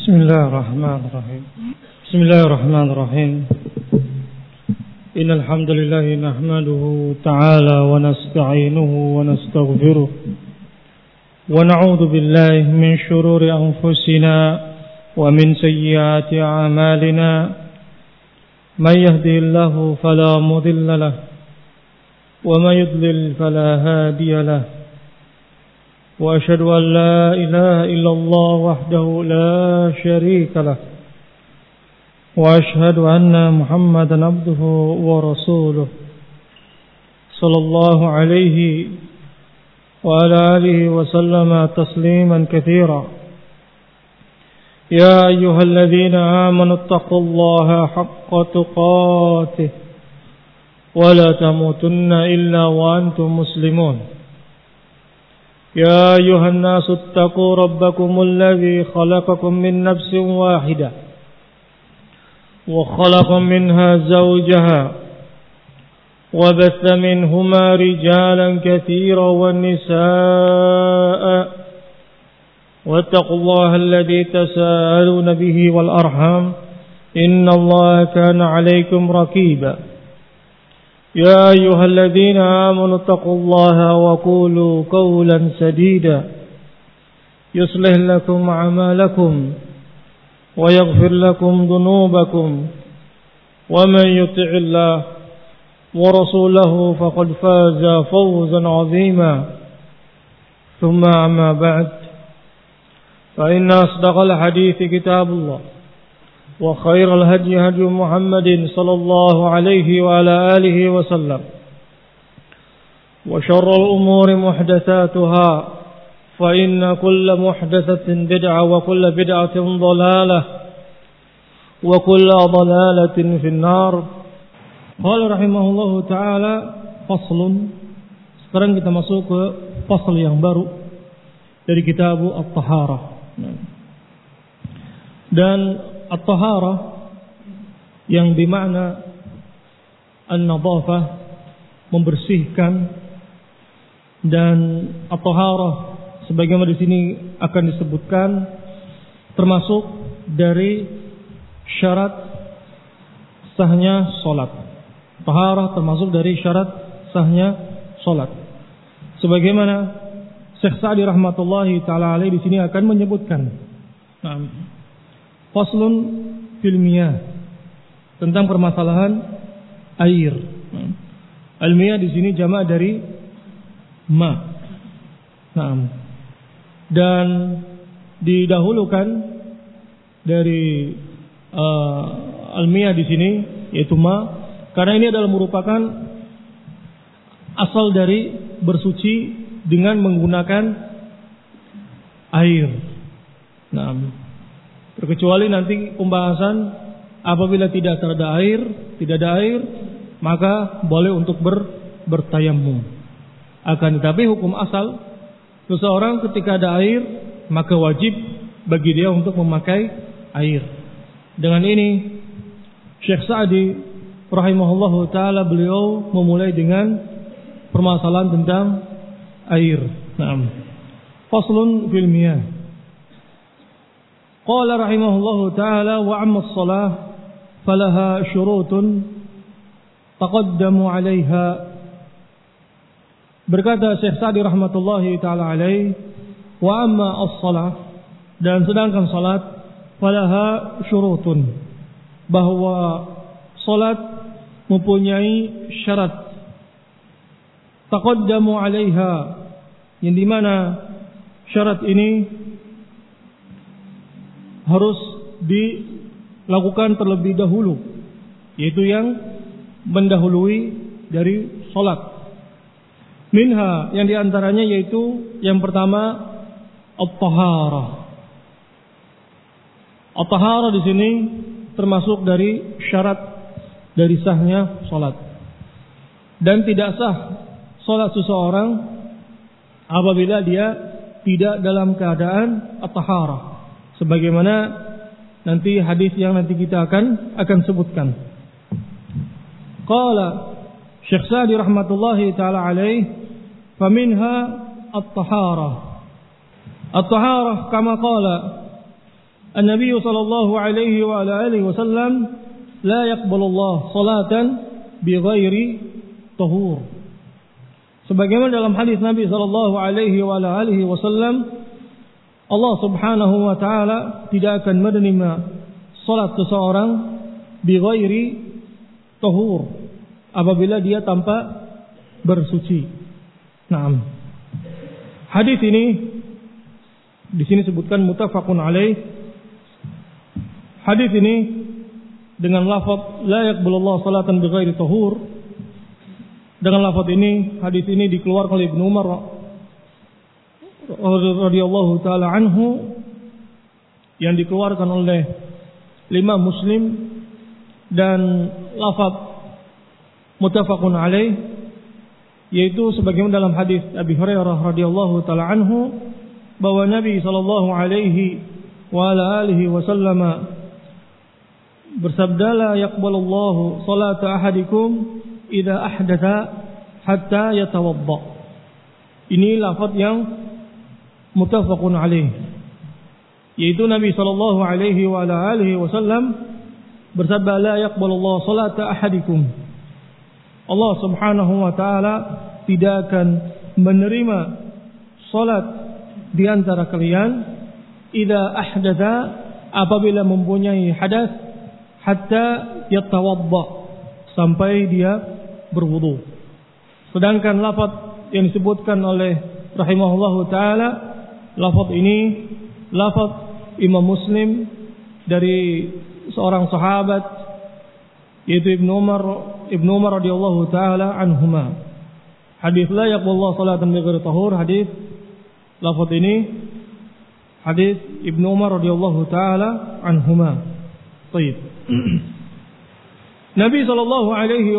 Bismillahirrahmanirrahim. Bismillahirrahmanirrahim. Innal hamdalillah nahmaduhu ta'ala wa nasta'inuhu wa nastaghfiruh wa na'udzu billahi min shururi anfusina wa min sayyiati a'malina. May yahdihillahu fala mudilla lahu wa may yudlil fala hadiya lahu. وأشهد أن لا إله إلا الله وحده لا شريك له وأشهد أن محمدا عبده ورسوله صلى الله عليه وعلى آله وسلم تسليما كثيرا. يا أيها الذين آمنوا اتقوا الله حق تقاته ولا تموتن إلا وأنتم مسلمون. يا أيها الناس اتقوا ربكم الذي خلقكم من نفس واحدة وخلق منها زوجها وبث منهما رجالا كثيرا والنساء واتقوا الله الذي تساءلون به والأرحام إن الله كان عليكم رقيبا. يا أيها الذين آمنوا اتقوا الله وقولوا قولا سديدا يصلح لكم أعمالكم ويغفر لكم ذنوبكم ومن يطع الله ورسوله فقد فاز فوزا عظيما. ثم أما بعد فإن أصدق الحديث كتاب الله وخير الهدي هدي محمد صلى الله عليه وعلى آله وسلم وشر الأمور محدثاتها فإن كل محدثة بدعة وكل بدعة ضلالة وكل ضلالة في النار. قال رحمه الله تعالى فصل. Sekarang kita masuk ke fasal yang baru dari kitab At-Taharah. Dan At-Taharah yang bermakna An-Nadhafah, membersihkan, dan At-Taharah sebagaimana di sini akan disebutkan termasuk dari syarat sahnya salat. Taharah termasuk dari syarat sahnya salat. Sebagaimana Syekh Sa'di rahmatullahi taala alaihi di sini akan menyebutkan. Faslun fil miyah, tentang permasalahan air. Al-miyah di sini jamak dari ma. Dan didahulukan dari al-miyah di sini yaitu ma, karena ini adalah merupakan asal dari bersuci dengan menggunakan air. Terkecuali nanti pembahasan apabila tidak ada air, maka boleh untuk bertayamum. Akan tetapi hukum asal seseorang ketika ada air, maka wajib bagi dia untuk memakai air. Dengan ini Syekh Sa'di rahimahullahu taala beliau memulai dengan permasalahan tentang air. Faslun fil miyah. Qala rahimahullahu ta'ala wa amma as-salah falaha syurutun taqaddamu 'alayha. Berkata Syekh Sa'di rahmatullahi ta'ala alaih, wa amma as-salah, dan sedangkan salat, falaha syurutun, bahwa salat mempunyai syarat. Taqaddamu 'alayha, yang dimana syarat ini harus dilakukan terlebih dahulu, yaitu yang mendahului dari salat. Minha, yang diantaranya yaitu yang pertama at-taharah. At-taharah di sini termasuk dari syarat dari sahnya salat. Dan tidak sah salat seseorang apabila dia tidak dalam keadaan at-taharah. Sebagaimana nanti hadis yang nanti kita akan sebutkan. Qala Syekh Sa'di rahmatullahi taala alaih, faminha at-taharah. At-taharah kama qala An-Nabi sallallahu alaihi wa ala alihi wasallam la yaqbalullah salatan bighairi tahur. Sebagaimana dalam hadis Nabi sallallahu alaihi wa ala alihi wasallam, Allah Subhanahu wa taala tidak akan menerima salat seseorang bighairi tahur, apabila dia tanpa bersuci. Naam. Hadis ini di sini sebutkan muttafaqun alaih. Hadis ini dengan lafaz la yaqbalullah salatan bighairi tahur. Dengan lafaz ini, hadis ini dikeluarkan oleh Ibnu Umar radhiyallahu taala anhu, yang dikeluarkan oleh Imam Muslim, dan lafaz muttafaqun alaih, yaitu sebagaimana dalam hadis Abi Hurairah radhiyallahu taala anhu, bahwa Nabi sallallahu alaihi wa ala alihi wasallam bersabda, la yaqbalullahu salata ahadikum idza ahdatha hatta yatawadda. Ini lafaz yang muttafaqun alaih, yaitu Nabi sallallahu alaihi wa ala alihi wasallam bersabda, la yaqbalullahu salata ahadikum. Allah Subhanahu wa taala tidak akan menerima salat di antara kalian idza ahdatha, apabila mempunyai hadas, hatta yatawadda, sampai dia berwudu. Sedangkan lafaz yang disebutkan oleh rahimahullahu taala, lafaz ini lafaz Imam Muslim dari seorang sahabat, yaitu Ibnu Umar radhiyallahu taala anhuma. Hadis la yaqbalullah salatan bighairi tahur, hadis lafaz ini hadis Ibnu Umar radhiyallahu taala anhuma. Baik. Nabi sallallahu alaihi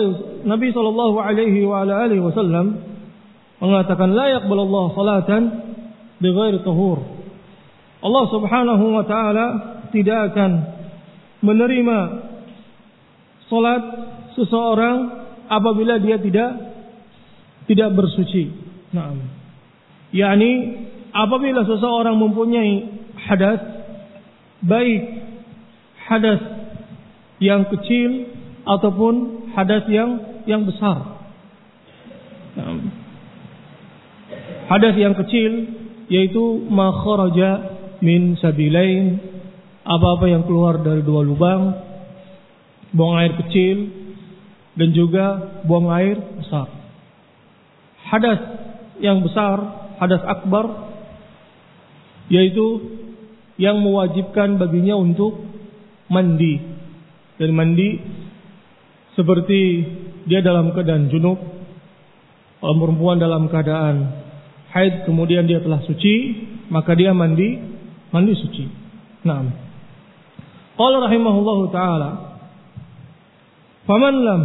wa alihi wasallam mengatakan, la yaqbalullah salatan bighairi tahur. Allah Subhanahu wa taala tidak akan menerima salat seseorang apabila dia tidak bersuci. Naam. yakni apabila seseorang mempunyai hadas, baik hadas yang kecil ataupun hadas yang besar. Hadas yang kecil yaitu ma kharaja min sabilain, apa-apa yang keluar dari dua lubang, buang air kecil dan juga buang air besar. Hadas yang besar, hadas akbar, yaitu yang mewajibkan baginya untuk mandi. Dan mandi seperti dia dalam keadaan junub, kalau perempuan dalam keadaan haid kemudian dia telah suci, maka dia mandi suci. Naam. Qala rahimahullahu taala, faman lam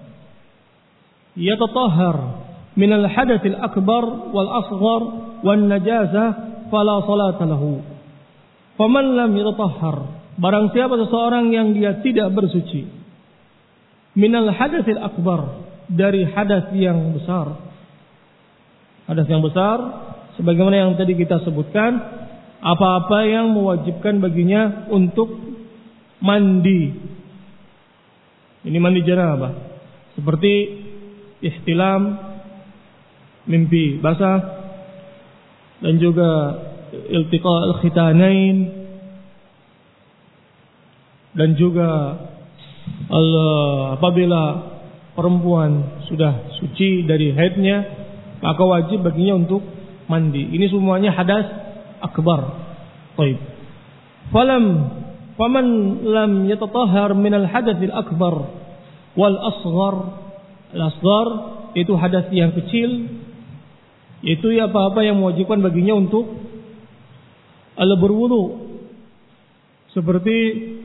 yatatahhar min al-hadath al-akbar wal asghar wan najasah fala salata lahu. Faman lam yatatahhar, barang siapa seseorang yang dia tidak bersuci min al-hadath al-akbar, dari hadas yang besar. Hadas yang besar sebagaimana yang tadi kita sebutkan, apa-apa yang mewajibkan baginya untuk mandi. Ini mandi janabah, seperti ihtilam, mimpi basah, dan juga iltiqa al-khitanain, dan juga apabila perempuan sudah suci dari haidnya, maka wajib baginya untuk mandi. Ini semuanya hadas akbar. Baik. Faman lam yatatahhar min al-hadath al-akbar wal asghar. Al-asghar itu hadas yang kecil, yaitu apa-apa yang mewajibkan baginya untuk berwudu, seperti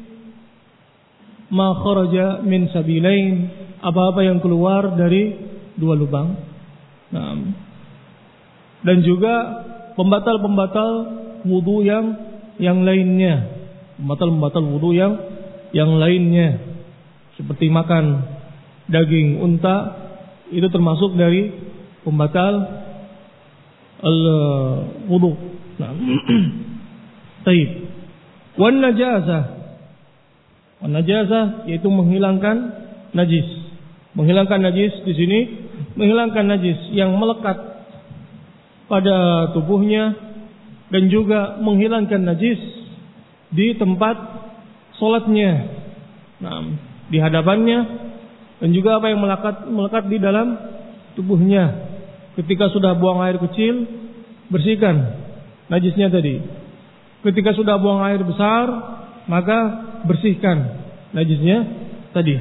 ma kharaja min sabilain, apa-apa yang keluar dari dua lubang. Nah, dan juga pembatal-pembatal wudu yang lainnya, pembatal wudu yang lainnya, seperti makan daging unta, itu termasuk dari pembatal wudu. Nah, taib. Wan najasah. Wan najasah yaitu menghilangkan najis. Menghilangkan najis di sini menghilangkan najis yang melekat pada tubuhnya dan juga menghilangkan najis di tempat salatnya. Nah, di hadapannya dan juga apa yang melekat di dalam tubuhnya. Ketika sudah buang air kecil, bersihkan najisnya tadi. Ketika sudah buang air besar, maka bersihkan najisnya tadi.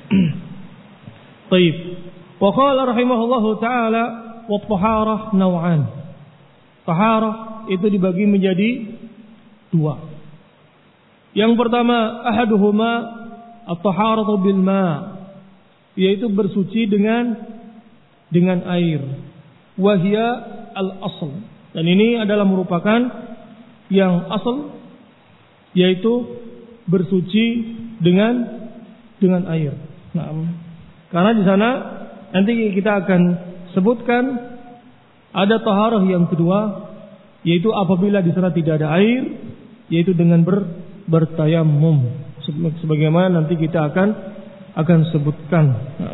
Baik. Wa qala rahimahullahu taala wa taharah naw'an. Taharah itu dibagi menjadi dua. Yang pertama, ahaduhuma at-taharatu bil ma', yaitu bersuci dengan air. Wahia al-asl. Dan ini adalah merupakan yang asal, yaitu bersuci dengan air. Nah, karena di sana nanti kita akan sebutkan ada taharah yang kedua, yaitu apabila di sana tidak ada air, yaitu dengan bertayammum. Sebagaimana nanti kita akan sebutkan.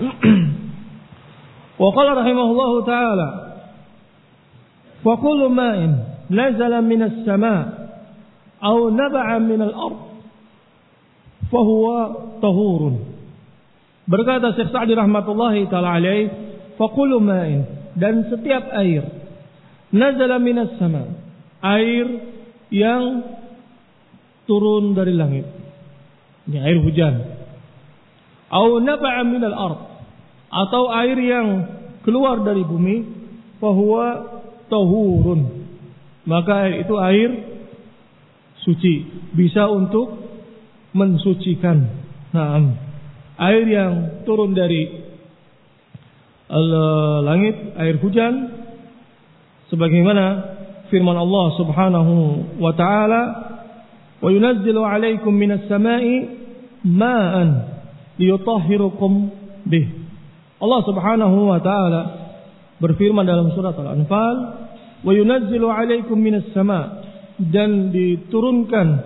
Wa qala rahimahullahu taala wa kullu ma'in nazala minas sama' aw naba'a minal ard fa huwa tahurun. Berkata Syekh Sa'di rahmatullahi taala alaih, fa kullu ma'in, dan setiap air, nazala minas sama', air yang turun dari langit, ini air hujan, aw naba'a minal ard, atau air yang keluar dari bumi, fa huwa tahurun, maka air itu air suci, bisa untuk mensucikan. Nah, air yang turun dari langit, air hujan, sebagaimana firman Allah Subhanahu wa taala, wa yunazzilu 'alaikum minas sama'i ma'an liyutahhirukum bih. Allah Subhanahu wa taala berfirman dalam surat Al-Anfal, wa yunazzilu 'alaikum minas sama', dan diturunkan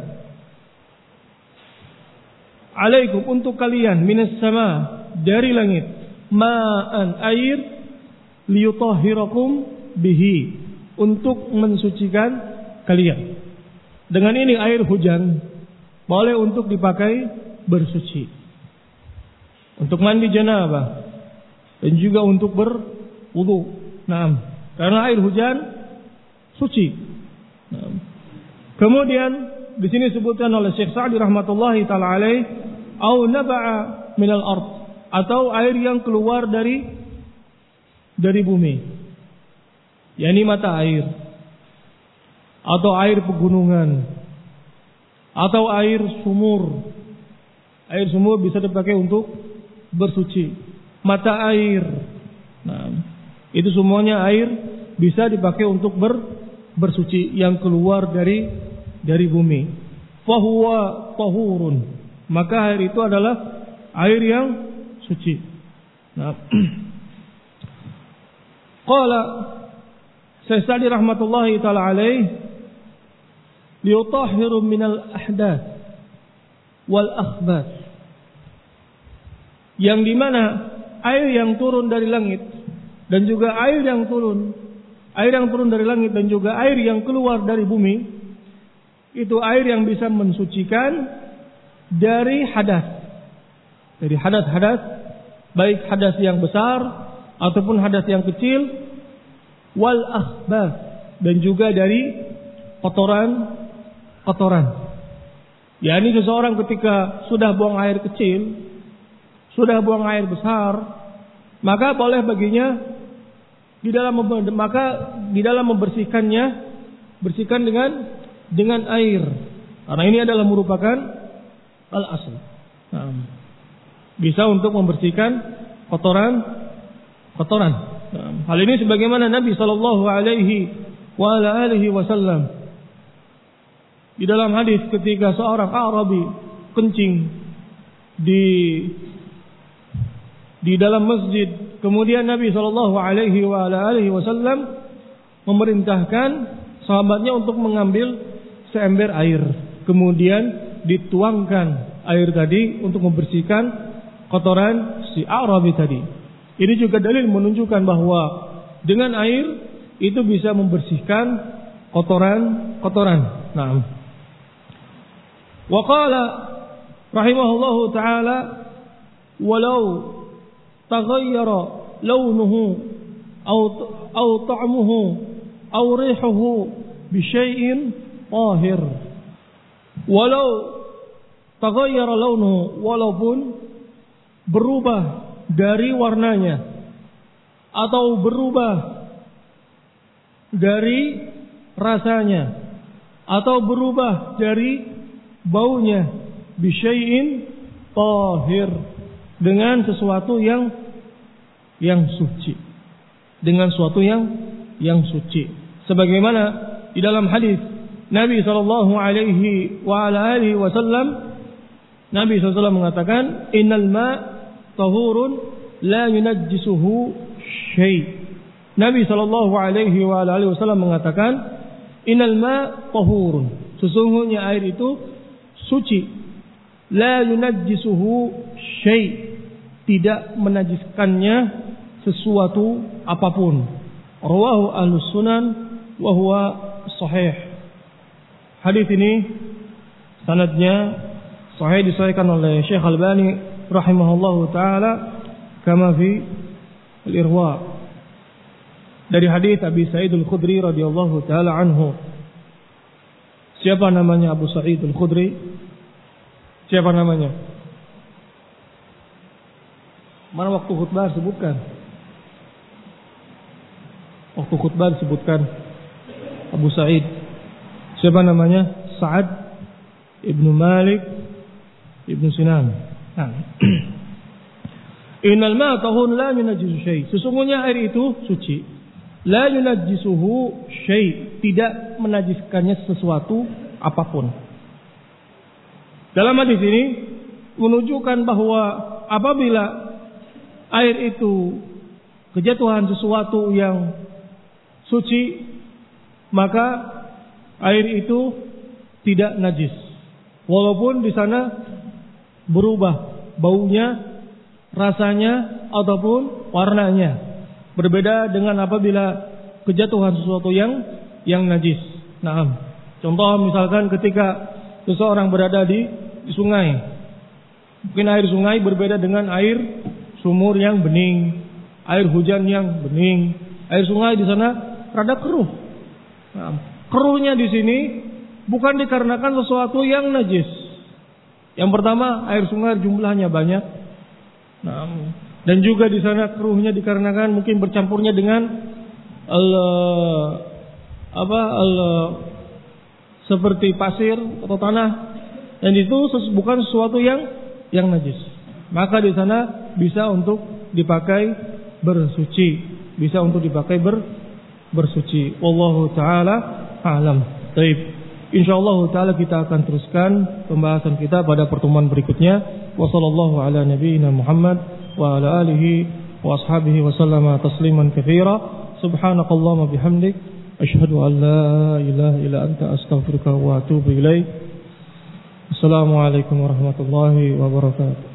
alaikum untuk kalian, minas sama', dari langit, ma'an, air, liyutahhirakum bihi, untuk mensucikan kalian. Dengan ini air hujan boleh untuk dipakai bersuci, untuk mandi janabah, dan juga untuk berwudu. Nah, karena air hujan suci. Nah, kemudian di sini disebutkan oleh Syekh Sa'di rahmatullahi taala alaih, au naba'a minal ard, atau air yang keluar dari bumi, yakni mata air, atau air pegunungan, atau air sumur. Air sumur bisa dipakai untuk bersuci. Mata air, nah, itu semuanya air bisa dipakai untuk bersuci yang keluar dari bumi. Fahuwa tahurun, maka air itu adalah air yang suci. Nah, qala Syekh Sa'di rahmatullahi taala alaih, liyutahhiru minal ahdath wal akhbath, yang dimana air yang turun dari langit dan juga air yang turun dari langit dan juga air yang keluar dari bumi, itu air yang bisa mensucikan dari hadas, baik hadas yang besar ataupun hadas yang kecil, wal akhbath, dan juga dari kotoran. yakni seseorang ketika sudah buang air kecil, sudah buang air besar, maka boleh baginya di dalam membersihkannya, bersihkan dengan air. Karena ini adalah merupakan al-asl. Nah, bisa untuk membersihkan kotoran. Nah, hal ini sebagaimana Nabi sallallahu alaihi wasallam di dalam hadis ketika seorang Arabi kencing di dalam masjid, kemudian Nabi sallallahu alaihi wasallam memerintahkan sahabatnya untuk mengambil seember air. kemudian dituangkan air tadi untuk membersihkan kotoran si A'rabi tadi. Ini juga dalil menunjukkan bahwa dengan air itu bisa membersihkan kotoran-kotoran. Naam. Wa qala rahimahullahu taala walau taghayyara launuhu aw ta'muhu aw rihuhu bi syai'in tahir. Walau taghayyara launuhu, walaupun berubah dari warnanya atau berubah dari rasanya atau berubah dari baunya, bisyai'in tahir, dengan sesuatu yang suci, dengan sesuatu yang suci. Sebagaimana di dalam hadis Nabi sallallahu alaihi wa ala alihi wasallam, Nabi SAW mengatakan, innal ma tahurun la yunajjisuhu syai'. Nabi sallallahu alaihi wa ala alihi wasallam mengatakan, innal ma tahurun, sesungguhnya air itu suci, la yunajjisuhu syai', tidak menajiskannya sesuatu apapun. Rawahu Ahlus Sunan wa huwa sahih. Hadis ini sanadnya sahih, disahihkan oleh Syekh Albani rahimahullahu taala kama fi al-Irwa, dari hadis Abi Sa'id Al-Khudri radhiyallahu taala anhu. Siapa namanya Abu Sa'id Al-Khudri? Siapa namanya? Mana waktu khutbah sebutkan? Waktu khutbah disebutkan Abu Sa'id. Siapa namanya? Sa'ad Ibnu Malik Ibnu Sinan. Nah. Innal ma'a tahun la yunajjisu syai'. Sesungguhnya air itu suci. La yunajjisuhu syai', tidak menajiskannya sesuatu apapun. Dalam hadis ini menunjukkan bahwa apabila air itu kejatuhan sesuatu yang suci, maka air itu tidak najis, walaupun di sana berubah baunya, rasanya ataupun warnanya. Berbeda dengan apabila kejatuhan sesuatu yang najis. Nah, contoh misalkan ketika seseorang berada di sungai, mungkin air sungai berbeda dengan air sumur yang bening, air hujan yang bening. Air sungai di sana rada keruh. Nah, keruhnya di sini bukan dikarenakan sesuatu yang najis. Yang pertama, air sungai jumlahnya banyak. Nah, dan juga di sana keruhnya dikarenakan mungkin bercampurnya dengan seperti pasir atau tanah, dan itu bukan sesuatu yang najis. Maka di sana bisa untuk dipakai bersuci, bisa untuk dipakai bersuci. Wallahu taala a'lam. Baik. Insyaallah taala kita akan teruskan pembahasan kita pada pertemuan berikutnya. Wassallallahu ala nabiyyina Muhammad wa ala alihi wa ashabihi wa sallama tasliman katsira. Subhanakallahumma bihamdik asyhadu an la ilaha illa anta astaghfiruka wa atubu ilaik. Assalamualaikum warahmatullahi wabarakatuh.